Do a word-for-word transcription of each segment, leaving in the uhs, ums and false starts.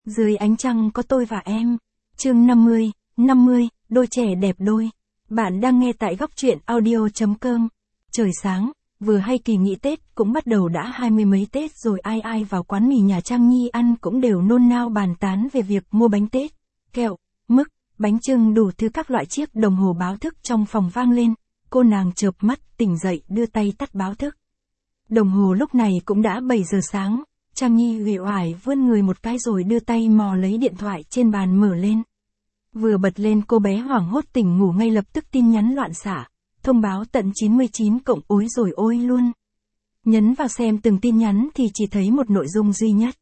Dưới ánh trăng có tôi và em. Chương năm mươi, năm mươi, đôi trẻ đẹp đôi. Bạn đang nghe tại góc truyện audio.com. Trời sáng, vừa hay kỳ nghỉ Tết cũng bắt đầu đã hai mươi mấy Tết rồi, ai ai vào quán mì nhà Trang Nhi ăn cũng đều nôn nao bàn tán về việc mua bánh Tết, kẹo, mứt, bánh chưng đủ thứ. Các loại chiếc đồng hồ báo thức trong phòng vang lên, cô nàng chợp mắt tỉnh dậy đưa tay tắt báo thức. Đồng hồ lúc này cũng đã bảy giờ sáng. Trang Nhi uể oải vươn người một cái rồi đưa tay mò lấy điện thoại trên bàn mở lên. Vừa bật lên cô bé hoảng hốt tỉnh ngủ ngay lập tức, tin nhắn loạn xạ, thông báo tận chín mươi chín cộng, ối rồi ôi luôn. Nhấn vào xem từng tin nhắn thì chỉ thấy một nội dung duy nhất.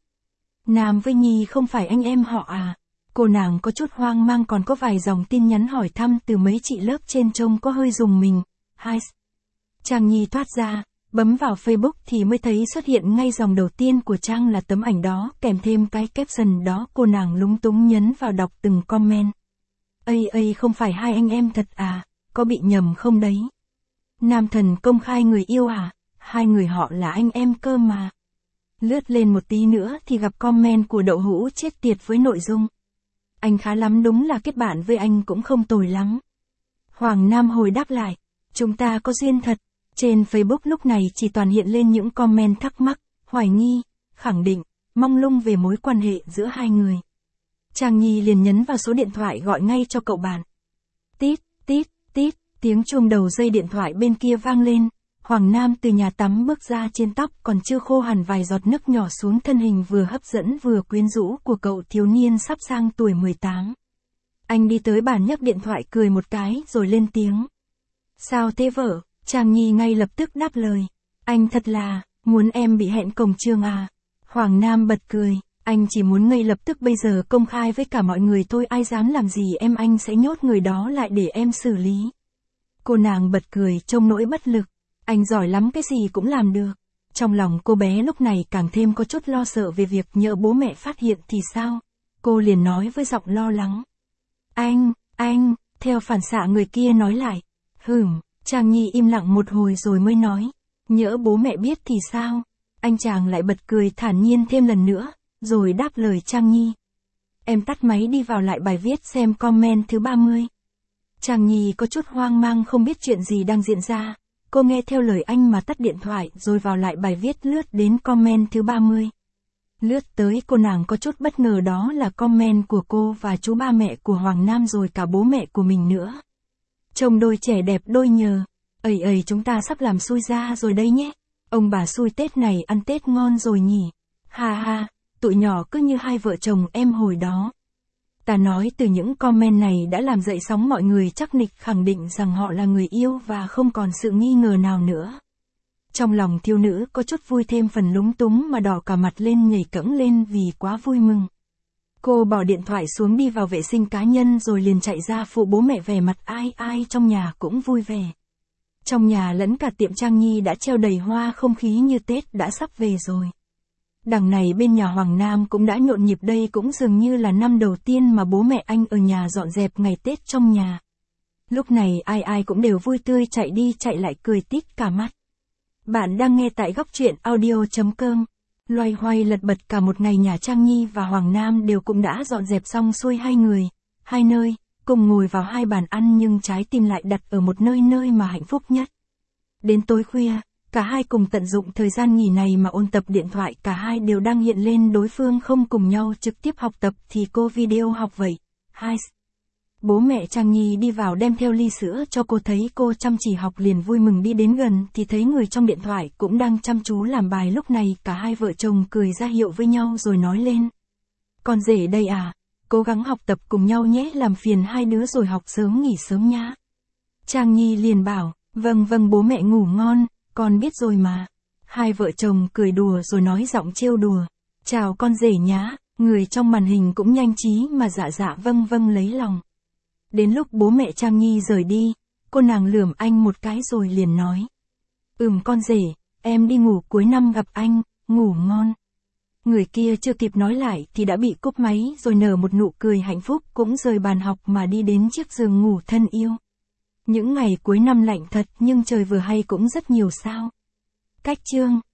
Nam với Nhi không phải anh em họ à? Cô nàng có chút hoang mang, còn có vài dòng tin nhắn hỏi thăm từ mấy chị lớp trên trông có hơi rùng mình. Hai. Trang Nhi thoát ra, bấm vào Facebook thì mới thấy xuất hiện ngay dòng đầu tiên của trang là tấm ảnh đó, kèm thêm cái caption đó. Cô nàng lúng túng nhấn vào đọc từng comment. Ây ây, không phải hai anh em thật à? Có bị nhầm không đấy? Nam thần công khai người yêu à? Hai người họ là anh em cơ mà. Lướt lên một tí nữa thì gặp comment của Đậu Hũ chết tiệt với nội dung: anh khá lắm, đúng là kết bạn với anh cũng không tồi lắm. Hoàng Nam hồi đáp lại: chúng ta có duyên thật. Trên Facebook lúc này chỉ toàn hiện lên những comment thắc mắc, hoài nghi, khẳng định, mong lung về mối quan hệ giữa hai người. Trang Nhi liền nhấn vào số điện thoại gọi ngay cho cậu bạn. Tít, tít, tít, tiếng chuông đầu dây điện thoại bên kia vang lên. Hoàng Nam từ nhà tắm bước ra, trên tóc còn chưa khô hẳn vài giọt nước nhỏ xuống, thân hình vừa hấp dẫn vừa quyến rũ của cậu thiếu niên sắp sang tuổi mười tám. Anh đi tới bàn nhấc điện thoại cười một cái rồi lên tiếng: sao thế vợ? Trang Nhi ngay lập tức đáp lời: anh thật là, muốn em bị hẹn cổng trường à? Hoàng Nam bật cười: anh chỉ muốn ngay lập tức bây giờ công khai với cả mọi người thôi, ai dám làm gì em anh sẽ nhốt người đó lại để em xử lý. Cô nàng bật cười trông nỗi bất lực: anh giỏi lắm, cái gì cũng làm được. Trong lòng cô bé lúc này càng thêm có chút lo sợ về việc nhỡ bố mẹ phát hiện thì sao. Cô liền nói với giọng lo lắng: anh, anh, theo phản xạ người kia nói lại. Hửm. Trang Nhi im lặng một hồi rồi mới nói: nhỡ bố mẹ biết thì sao? Anh chàng lại bật cười thản nhiên thêm lần nữa, rồi đáp lời Trang Nhi: em tắt máy đi vào lại bài viết xem comment thứ ba mươi. Trang Nhi có chút hoang mang không biết chuyện gì đang diễn ra. Cô nghe theo lời anh mà tắt điện thoại rồi vào lại bài viết, lướt đến comment thứ ba mươi. Lướt tới cô nàng có chút bất ngờ, đó là comment của cô và chú ba mẹ của Hoàng Nam rồi cả bố mẹ của mình nữa. Trông đôi trẻ đẹp đôi nhờ. Ây ây, chúng ta sắp làm xui ra rồi đây nhé. Ông bà xui Tết này ăn Tết ngon rồi nhỉ. Ha ha, tụi nhỏ cứ như hai vợ chồng em hồi đó. Ta nói từ những comment này đã làm dậy sóng, mọi người chắc nịch khẳng định rằng họ là người yêu và không còn sự nghi ngờ nào nữa. Trong lòng thiếu nữ có chút vui thêm phần lúng túng mà đỏ cả mặt lên, nhảy cẫng lên vì quá vui mừng. Cô bỏ điện thoại xuống đi vào vệ sinh cá nhân rồi liền chạy ra phụ bố mẹ, vẻ mặt ai ai trong nhà cũng vui vẻ. Trong nhà lẫn cả tiệm Trang Nhi đã treo đầy hoa, không khí như Tết đã sắp về rồi. Đằng này bên nhà Hoàng Nam cũng đã nhộn nhịp, đây cũng dường như là năm đầu tiên mà bố mẹ anh ở nhà dọn dẹp ngày Tết trong nhà. Lúc này ai ai cũng đều vui tươi, chạy đi chạy lại cười tít cả mắt. Bạn đang nghe tại góc truyện audio.com. Loay hoay lật bật cả một ngày, nhà Trang Nhi và Hoàng Nam đều cũng đã dọn dẹp xong xuôi, hai người, hai nơi, cùng ngồi vào hai bàn ăn nhưng trái tim lại đặt ở một nơi, nơi mà hạnh phúc nhất. Đến tối khuya, cả hai cùng tận dụng thời gian nghỉ này mà ôn tập điện thoại, cả hai đều đang hiện lên đối phương không cùng nhau trực tiếp học tập thì cô video học vậy. Hai. Bố mẹ Trang Nhi đi vào đem theo ly sữa cho cô, thấy cô chăm chỉ học liền vui mừng đi đến gần thì thấy người trong điện thoại cũng đang chăm chú làm bài. Lúc này cả hai vợ chồng cười ra hiệu với nhau rồi nói lên: con rể đây à, cố gắng học tập cùng nhau nhé, làm phiền hai đứa rồi học sớm nghỉ sớm nhá. Trang Nhi liền bảo: vâng vâng bố mẹ ngủ ngon, con biết rồi mà. Hai vợ chồng cười đùa rồi nói giọng trêu đùa: chào con rể nhá. Người trong màn hình cũng nhanh trí mà dạ dạ vâng vâng lấy lòng. Đến lúc bố mẹ Trang Nhi rời đi, cô nàng lườm anh một cái rồi liền nói: ừm con rể, em đi ngủ, cuối năm gặp anh, ngủ ngon. Người kia chưa kịp nói lại thì đã bị cúp máy rồi nở một nụ cười hạnh phúc, cũng rời bàn học mà đi đến chiếc giường ngủ thân yêu. Những ngày cuối năm lạnh thật nhưng trời vừa hay cũng rất nhiều sao. Cách chương